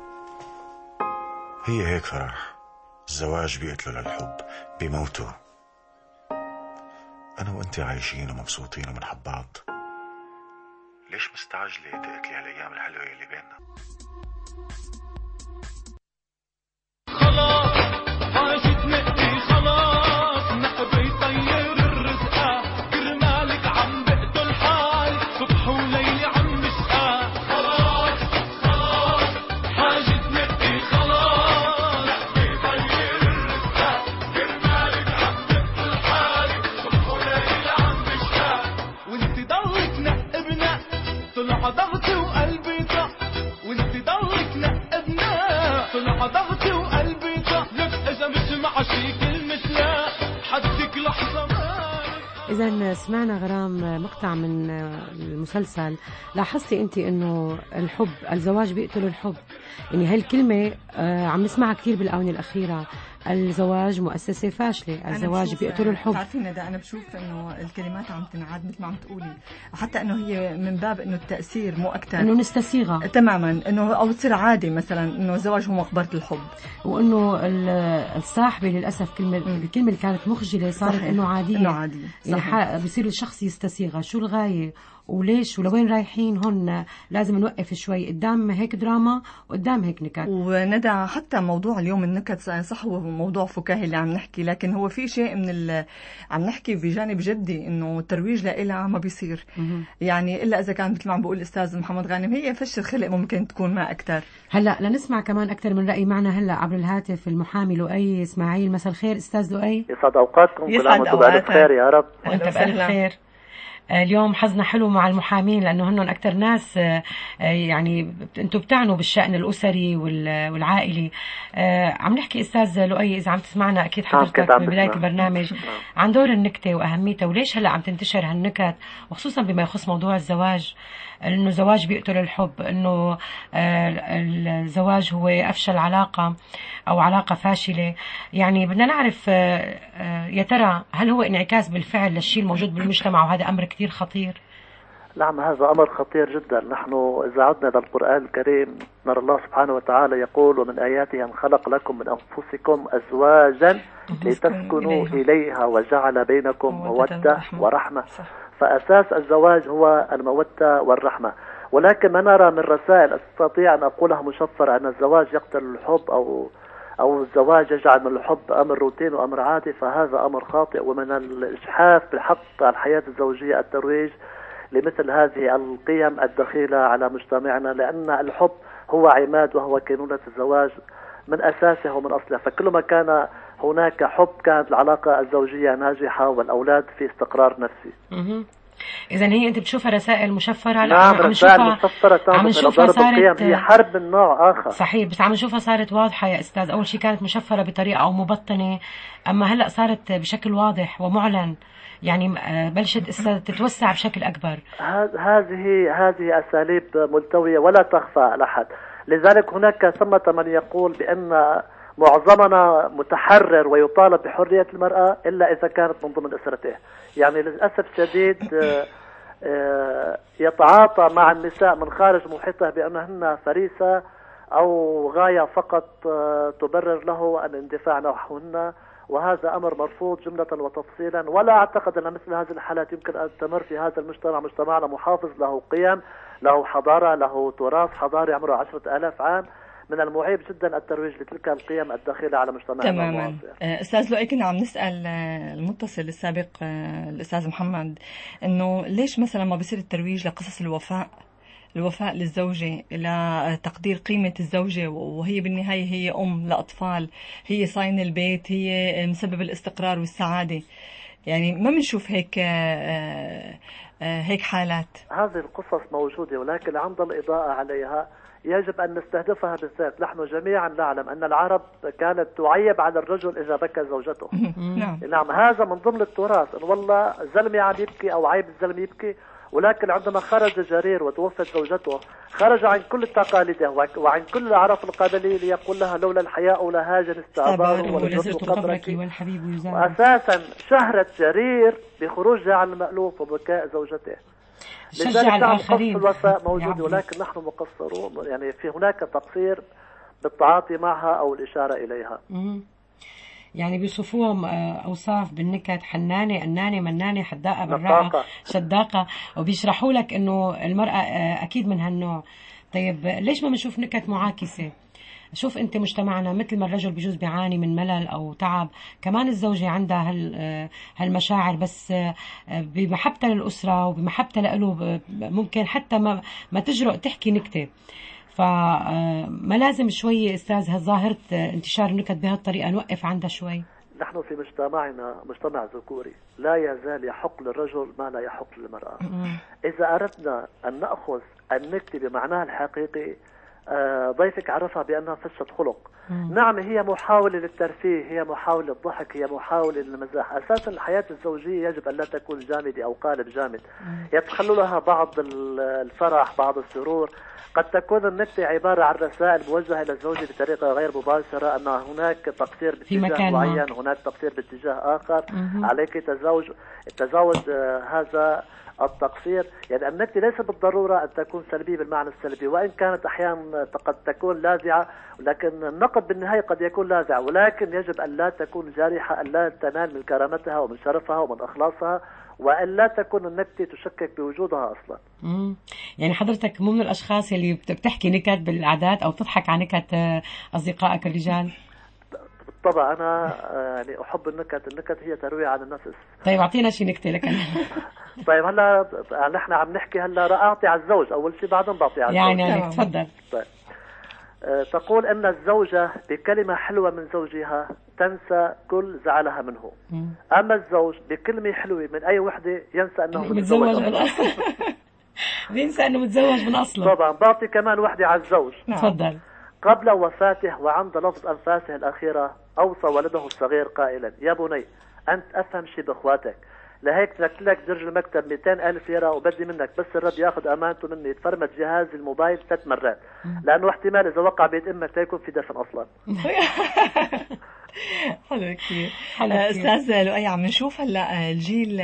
هي هيك فرح. الزواج بيقتلوا للحب، بيموتوا. أنا وأنت عايشين ومبسوطين ومنحب بعض، ليش مستعجلة تقتلي هالأيام الحلوة اللي بيننا؟ خلاص عاشت نقدي، خلاص نقبي طير الرزقة، كرمالك عم بقتل حال، صبح وليل عم نسقى. خلاص خلاص عاشت نقدي، خلاص نقبي طير الرزقة، كرمالك عم بقتل حال، صبح وليل عم نسقى. وانت ضلك نقب نق، طلع ضغطي وقلبي طق، وانت ضلك نقب نق، طلع ضغطي وقلبي طق. لك اذا مش مع شي كلمة لا، حدك لحظة ما. إذا سمعنا غرام مقطع من المسلسل، لاحظتي أنت إنه الحب، الزواج بيقتل الحب، يعني هالكلمة عم نسمعها كثير بالآونة الأخيرة. الزواج مؤسسة فاشلة، الزواج بيقتل الحب. بتعرفين ندى، أنا بشوف إنه الكلمات عم تنعاد مثل ما عم تقولي، حتى إنه هي من باب إنه التأثير مو أكتر، إنه نستسيغها تماما، إنه أو تصير عادي مثلا إنه الزواج هو مقبرة الحب، وإنه الصاحبة للأسف كلمة الكلمة اللي كانت مخجلة صارت إنه عادية، إنه عادية. يعني بصير الشخص يستسيغها. شو الغاية وليش ولوين رايحين هون؟ لازم نوقف شوي قدام هيك دراما وقدام هيك نكت. وندى حتى موضوع اليوم النكت صح هو موضوع فكاهي اللي عم نحكي، لكن هو في شيء من ال... عم نحكي بجانب جدي انه الترويج لها ما بيصير. يعني الا اذا كان مثل ما عم بقول الاستاذ محمد غانم هي فش الخلق ممكن تكون ما اكثر. هلا لنسمع كمان اكثر من راي. معنا هلا عبر الهاتف المحامي لؤي اسماعيل. مساء الخير استاذ لؤي. يسعد اوقاتكم. كل عام وانتم بألف خير يا رب. وانت بألف خير. اليوم حظنا حلو مع المحامين لأنه هنن أكتر ناس يعني أنتم بتعنوا بالشأن الأسري والعائلي. عم نحكي أستاذ لؤي إذا عم تسمعنا أكيد حضرتك ببداية البرنامج عن دور النكتة وأهميتها وليش هلأ عم تنتشر هالنكت، وخصوصا بما يخص موضوع الزواج، إنه الزواج بيقتل الحب، إنه الزواج هو أفشل علاقة أو علاقة فاشلة. يعني بدنا نعرف يا ترى هل هو انعكاس بالفعل للشيء الموجود بالمجتمع، وهذا أمر كتير خطير؟ نعم هذا أمر خطير جدا. نحن إذا عدنا للقرآن الكريم نرى الله سبحانه وتعالى يقول: ومن آياته أن خلق لكم من أنفسكم أزواجا لتسكنوا إليها وجعل بينكم مودة ورحمة. فأساس الزواج هو المودة والرحمة. ولكن ما نرى من رسائل أستطيع أن أقولها مشفرة أن الزواج يقتل الحب أو أو الزواج يجعل من الحب أمر روتين وأمر عادي، فهذا أمر خاطئ. ومن الإجحاف بحق الحياة الزوجية الترويج لمثل هذه القيم الدخيلة على مجتمعنا، لأن الحب هو عماد وهو كينونة الزواج من أساسه ومن أصله. فكلما كان هناك حب كانت العلاقة الزوجية ناجحة والأولاد في استقرار نفسي. إذا هي أنت بتشوفها رسائل مشفرة؟ نعم رسائل مشفرة عم نشوفها صارت هي حرب من نوع آخر. صحيح، بس عم نشوفها صارت واضحة يا أستاذ. أول شيء كانت مشفرة بطريقة أو مبطنة، أما هلأ صارت بشكل واضح ومعلن، يعني بلشت تتوسع بشكل أكبر. هذه هذه أساليب ملتوية ولا تخفى على أحد. لذلك هناك ثمة من يقول بأن معظمنا متحرر ويطالب بحرية المرأة إلا إذا كانت من ضمن أسرته. يعني للأسف الشديد يتعاطى مع النساء من خارج محيطه بأنهن فريسة أو غاية فقط تبرر له الاندفاع نحوهن وهذا أمر مرفوض جملة وتفصيلا. ولا أعتقد أن مثل هذه الحالات يمكن أن تمر في هذا المجتمع. مجتمعنا محافظ، له قيم، له حضارة، له تراث حضاري عمره عشرة آلاف عام. من المعيب جدا الترويج لتلك القيم الداخلة على مجتمعنا. تماما. أستاذ لؤي، كنا عم نسأل المتصل السابق الأستاذ محمد إنه ليش مثلا ما بيصير الترويج لقصص الوفاء الوفاء للزوجة، إلى تقدير قيمة الزوجة، وهي بالنهاية هي أم لأطفال، هي صاين البيت، هي مسبب الاستقرار والسعادة. يعني ما بنشوف هيك هيك حالات. هذه القصص موجودة، ولكن عند الإضاءة عليها يجب أن نستهدفها بالذات. نحن جميعا نعلم أن العرب كانت تعيب على الرجل إذا بكى زوجته. نعم. نعم، هذا من ضمن التراث، إن والله زلمي عم يبكي أو عيب الزلمي يبكي. ولكن عندما خرج جرير وتوفت زوجته خرج عن كل تقاليده وعن كل الأعراف القبلية ليقول لها لولا الحياء لهاجن استعبار ولزرت قبرك والحبيب يزار. وأساسا شهرت جرير بخروجها عن المألوف وبكاء زوجته. شجع الآخرين. الوفاء موجود، ولكن نحن مقصرون. يعني في هناك تقصير بالتعاطي معها أو الإشارة إليها. مم. يعني بيوصفوهم أوصاف بالنكت: حنانة، أنانة، منانة، حداقة، براقة، شداقة، وبيشرحوا لك إنه المرأة أكيد من هالنوع. طيب ليش ما بنشوف نكت معاكسة؟ شوف أنت مجتمعنا مثل ما الرجل بجوز بيعاني من ملل أو تعب، كمان الزوجة عندها هالمشاعر، بس بمحبتها للأسرة وبمحبتها له ممكن حتى ما, ما تجرؤ تحكي نكتة. فما لازم شوي أستاذ هالظاهرة انتشار النكت بهالطريقة نوقف عندها شوي؟ نحن في مجتمعنا مجتمع ذكوري، لا يزال يحق للرجل ما لا يحق للمرأة. إذا أردنا أن نأخذ النكتة بمعناها الحقيقي، ضيفك عرفها بأنها فشة خلق. نعم، هي محاولة للترفيه، هي محاولة للضحك، هي محاولة للمزاح. أساسا الحياة الزوجية يجب أن لا تكون جامدة أو قالب جامد، يتخللها بعض الفرح، بعض السرور. قد تكون النكتة عبارة عن رسائل موجهة إلى الزوجة بطريقة غير مباشرة، أن هناك تقصير باتجاه معين، هناك تقصير باتجاه آخر، عليك تزاوج تزاوج هذا التقصير. يعني النكتة ليس بالضرورة أن تكون سلبية بالمعنى السلبي، وإن كانت أحيانا قد تكون لاذعة، لكن النقد بالنهاية قد يكون لاذع، ولكن يجب أن لا تكون جارحة، أن لا تنال من كرامتها ومن شرفها ومن أخلاصها، وأن لا تكون النكتة تشكك بوجودها أصلا. مم. يعني حضرتك مو من الأشخاص اللي بتحكي نكت بالعادات أو تضحك على نكت أصدقائك الرجال؟ بالطبع أنا يعني أحب النكت. النكت هي ترويع عن النفس. طيب أعطينا شي نكتة لك. طيب هلا نحن عم نحكي هلا أعطي على الزوج أول شيء، بعدين بعطي على الزوج. يعني يعني تفضل. طيب. تقول أن الزوجة بكلمة حلوة من زوجها تنسى كل زعلها منه. مم. أما الزوج بكلمة حلوة من أي وحدة ينسى أنه متزوج من أصله. بينسى أنه متزوج من أصله. طبعا. بعطي كمان وحدة على الزوج. تفضل. قبل وفاته وعند لفظ أنفاسه الأخيرة أوصى ولده الصغير قائلا: يا بني أنت أفهم شيء بإخواتك، لهيك تركت لك درج المكتب مئتين ألف ليرة وبدي منك بس الرد ياخذ أمانته مني يتفرمت جهاز الموبايل ثلاث مرات، لأنه احتمال إذا وقع بيت أمك تيكون في دفن أصلا. حلو كثير. أستاذ لؤي، عم نشوف هلا الجيل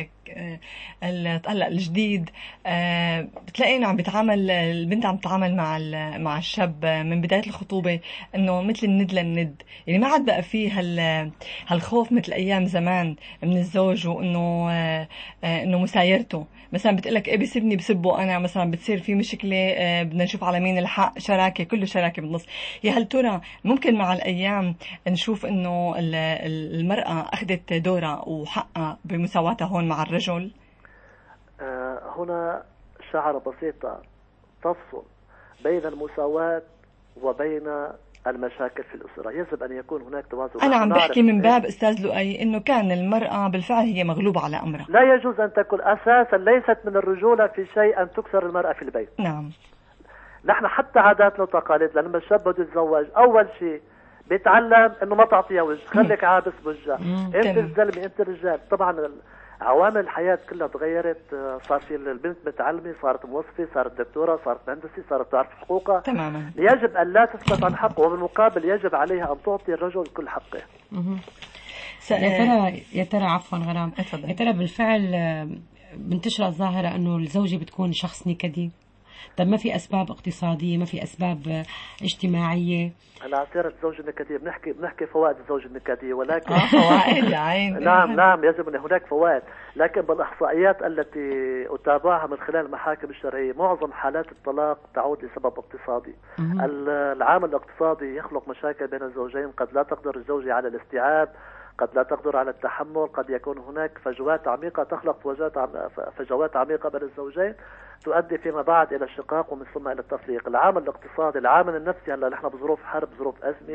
هلا الجديد، بتلاقينا عم بيتعامل البنت عم تتعامل مع مع الشاب من بداية الخطوبة انه مثل الند للند، يعني ما عاد بقى فيه هال هالخوف مثل ايام زمان من الزوج، وانه انه مسايرته. مثلا بتقلك ايه بيسبني بسبه انا، مثلا بتصير في مشكلة بدنا نشوف على مين الحق، شراكة، كله شراكة بالنص. يا هل ترى ممكن مع الايام نشوف انه المرأة اخذت دورها وحقها بمساواتها هون مع الرجل؟ آه هنا شعرة بسيطة تفصل بين المساواة وبين المشاكل في الأسرة. يجب أن يكون هناك توازن. أنا عم بحكي من باب أستاذ لؤي إنه كان المرأة بالفعل هي مغلوبة على أمرها. لا يجوز أن تكون أساسا، ليست من الرجولة في شيء أن تكسر المرأة في البيت. نعم. نحن حتى عاداتنا وتقاليدنا لما الشاب بده يتزوج أول شيء بيتعلم إنه ما تعطيها وجه، خليك عابس بوجهها، أنت الزلمة أنت الرجال. طبعا عوامل الحياة كلها تغيرت، صار في البنت متعلمة، صارت موظفة، صارت دكتورة، صارت مهندسة، صارت تعرف حقوقها. تماما. يجب أن لا تسقط عن حقه، وبالمقابل يجب عليها أن تعطي الرجل كل حقه. يا ترى يا ترى عفوا غرام، يا ترى بالفعل منتشرة الظاهرة أنه الزوجة بتكون شخص نكدي، طب ما في أسباب اقتصادية، ما في أسباب اجتماعية؟ هلا على سيرة الزوج النكدي بنحكي بنحكي فوائد الزوج النكدي، ولكن آه فوائد يا عين. نعم نعم يجب أن هناك فوائد، لكن بالإحصائيات التي أتابعها من خلال المحاكم الشرعية معظم حالات الطلاق تعود لسبب اقتصادي. العامل الاقتصادي يخلق مشاكل بين الزوجين، قد لا تقدر الزوجة على الاستيعاب، قد لا تقدر على التحمل، قد يكون هناك فجوات عميقة تخلق فجوات عميقة بين الزوجين تؤدي فيما بعد إلى الشقاق ومن ثم إلى التفريق. العامل الاقتصادي، العامل النفسي، هلا نحن بظروف حرب، ظروف أزمة،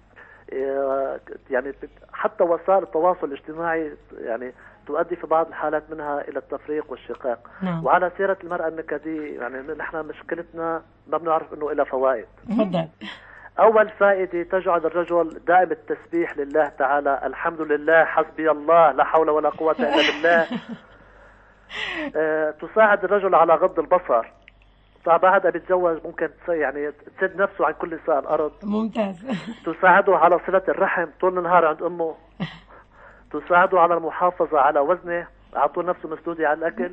يعني حتى وسائل التواصل الاجتماعي يعني تؤدي في بعض الحالات منها إلى التفريق والشقاق. نعم. وعلى سيرة المرأة النكدية، يعني نحن مشكلتنا ما بنعرف إنه إلى فوائد. تفضل. أول فائدة تجعل الرجل دائم التسبيح لله تعالى، الحمد لله، حسبي الله، لا حول ولا قوة إلا بالله. أه تساعد الرجل على غض البصر. طبعا بعد بيتزوج ممكن يعني تسد نفسه عن كل نساء الأرض. ممتاز. تساعده على صلة الرحم طول النهار عند أمه. تساعده على المحافظة على وزنه، على طول نفسه مسدودة على الأكل.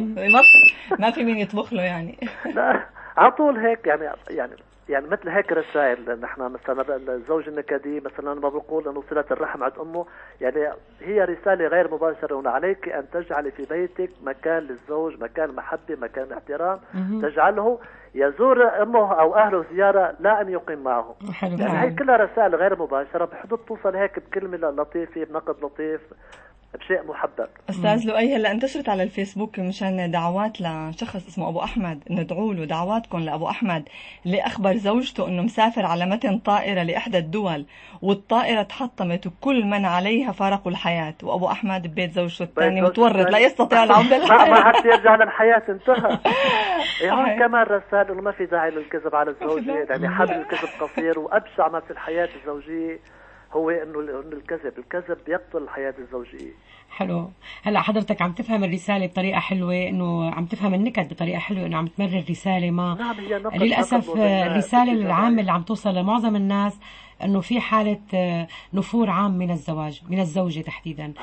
ما في مين يطبخ له يعني. لا على طول هيك يعني يعني يعني مثل هيك رسائل. نحن مثلا الزوج النكدي مثلا ما بقول انه صلة الرحم عند امه، يعني هي رسالة غير مباشرة، هنا عليك ان تجعلي في بيتك مكان للزوج، مكان محبة، مكان احترام، تجعله يزور امه او اهله زيارة لا ان يقيم معه. يعني هي كلها رسائل غير مباشرة بحدود توصل هيك بكلمة لطيفة، بنقد لطيف، بشيء محبب. استاذ لؤي، هلا انتشرت على الفيسبوك مشان دعوات لشخص اسمه ابو احمد، ندعوا له دعواتكم لابو احمد اللي اخبر زوجته انه مسافر على متن طائره لاحدى الدول والطائره تحطمت وكل من عليها فارقوا الحياه، وابو احمد ببيت زوجته الثانيه متورط لا يستطيع العوده للحياه. ما حتى يرجع للحياه، انتهى. هون كمان رسالة انه ما في داعي للكذب على الزوجه، يعني حبل الكذب قصير، وابشع ما في الحياه الزوجيه هو انه انه الكذب، الكذب يقتل الحياه الزوجيه. حلو. هلا حضرتك عم تفهم الرساله بطريقه حلوه، انه عم تفهم النكت بطريقه حلوه، انه عم تمرر رساله ما. نعم هي للاسف الرساله العامه اللي عم توصل لمعظم الناس انه في حاله نفور عام من الزواج، من الزوجه تحديدا.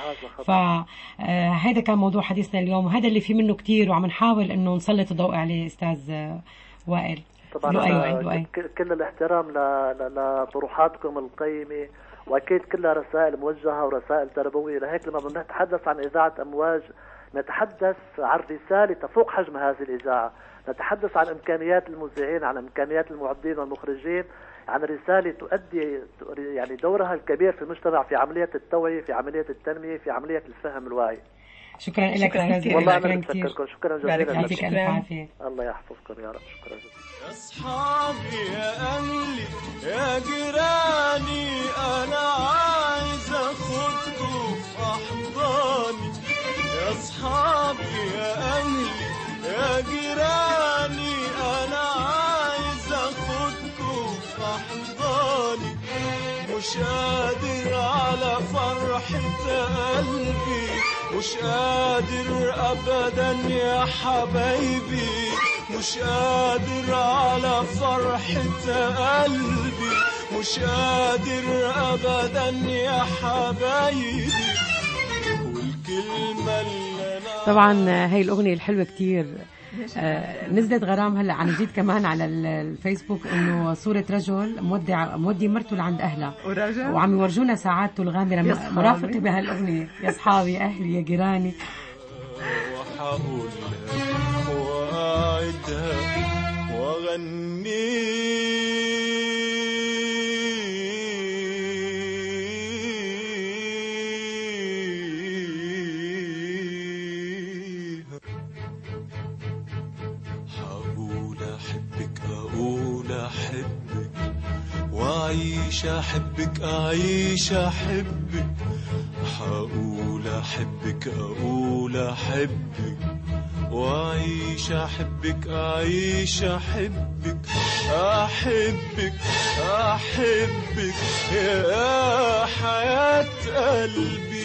فهذا كان موضوع حديثنا اليوم، وهذا اللي في منه كتير وعم نحاول انه نسلط الضوء عليه استاذ وائل. طبعا لؤي. كل الاحترام لطروحاتكم القيمه، واكيد كلها رسائل موجهه ورسائل تربويه، لهيك لما بنتحدث عن اذاعه امواج نتحدث عن رساله تفوق حجم هذه الاذاعه، نتحدث عن امكانيات المذيعين، عن امكانيات المعدين والمخرجين، عن رساله تؤدي يعني دورها الكبير في المجتمع في عمليه التوعيه، في عمليه التنميه، في عمليه الفهم الواعي. شكرا لك استاذ. والله انا بشكركم، شكرا جزيلا لك. العافيه. الله يحفظكم يا رب. شكرا جزيلا. يا اصحابي يا اهلي يا جيراني، انا عايز اخدكم في احضاني. يا اصحابي يا اهلي يا جيراني، انا عايز اخدكم في احضاني. مش قادر على فرحة قلبي، مش قادر ابدا يا حبايبي، مش قادر على فرحة قلبي، مش قادر ابدا يا حبايبي. والكلمة اللي انا طبعا هاي الاغنية الحلوة كتير آه نزلت غرام هلا عن جديد كمان على الفيسبوك، انه صورة رجل مودع مودي مرته لعند اهلها وعم يورجونا سعادته الغامرة مرافقة بهالاغنية. يا اصحابي يا اهلي يا جيراني، وحقولها وأعدها وأغنيها. حقول أحبك أقول أحبك وأعيش أحبك أعيش أحبك. حقول أحبك أقول أحبك وأعيش أحبك أعيش أحبك. أحبك أحبك يا حياة قلبي.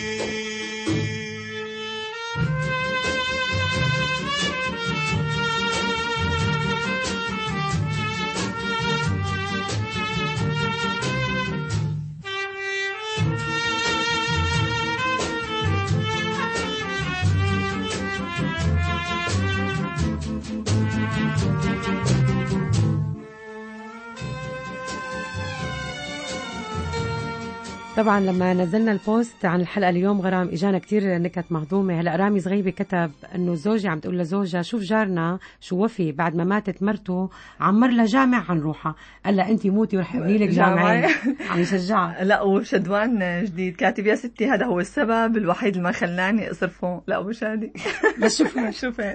طبعا لما نزلنا البوست عن الحلقة اليوم غرام اجانا كتير نكت مهضومة. هلا رامي زغيبي كتب انه زوجي عم تقول لزوجها شوف جارنا شو وفي بعد ما ماتت مرته عمر لها جامع عن روحها، قال لها انت موتي ورح ابني لك جامعين. عم يشجعها. لا وشدوان جديد كاتب يا ستي هذا هو السبب الوحيد اللي ما خلاني اصرفه. لا مش هادي بس شوفي شوفي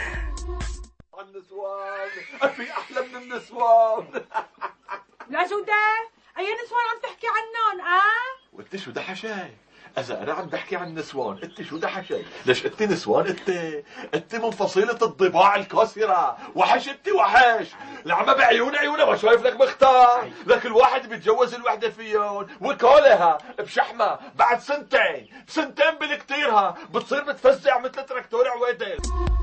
النسوان في احلى من النسوان. لا جودة اي نسوان عم تحكي عنهم؟ اه وانت شو ده حشاي؟ اذا انا عم بحكي عن النسوان انت شو ده حشاي؟ ليش انت نسوان؟ انت انت من فصيلة الضباع الكاسرة. وحش انت وحش لعمة بعيون عيونها ما شايف لك مختار. لك الواحد بيتجوز الوحدة فيهم وكالها بشحمة بعد سنتين سنتين بالكتيرها بتصير بتفزع مثل تراكتور عويدل.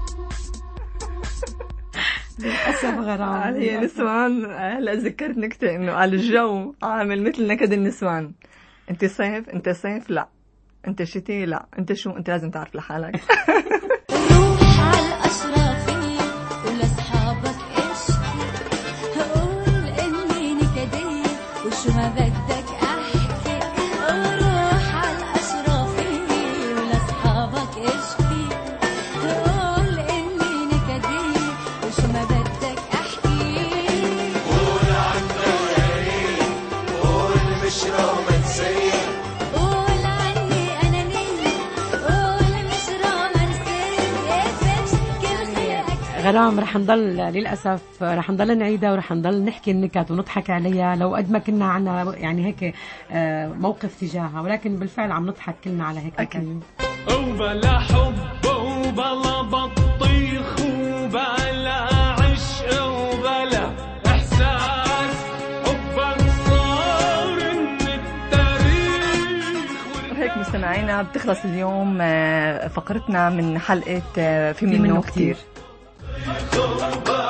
للأسف غرام هي نسوان. هلا ذكرت نكتة انه قال الجو عامل مثل نكد النسوان. انت صيف انت صيف لا انت شتي لا انت شو انت لازم تعرف لحالك. روح على الأشرافية ولأصحابك اشكي قول اني نكدية وشو ما بدك احكي. روح على الأشرافية ولأصحابك اشكي قول اني نكدية وشو ما بدك احكي. قول عني غريب قول مش رومانسية قول عني أنانية قول مش رومانسية. كل خيرك غرام رح نضل للأسف رح نضل نعيدها ورح نضل نحكي النكت ونضحك عليها لو قد ما كنا عنا يعني هيك موقف تجاهها، ولكن بالفعل عم نضحك كلنا على هيك كلمة. وبلا حب وبلا بطيخ وبلا عشق وبلا إحساس حبك صار من التاريخ. هيك مستمعينا بتخلص اليوم فقرتنا من حلقة في منه كتير.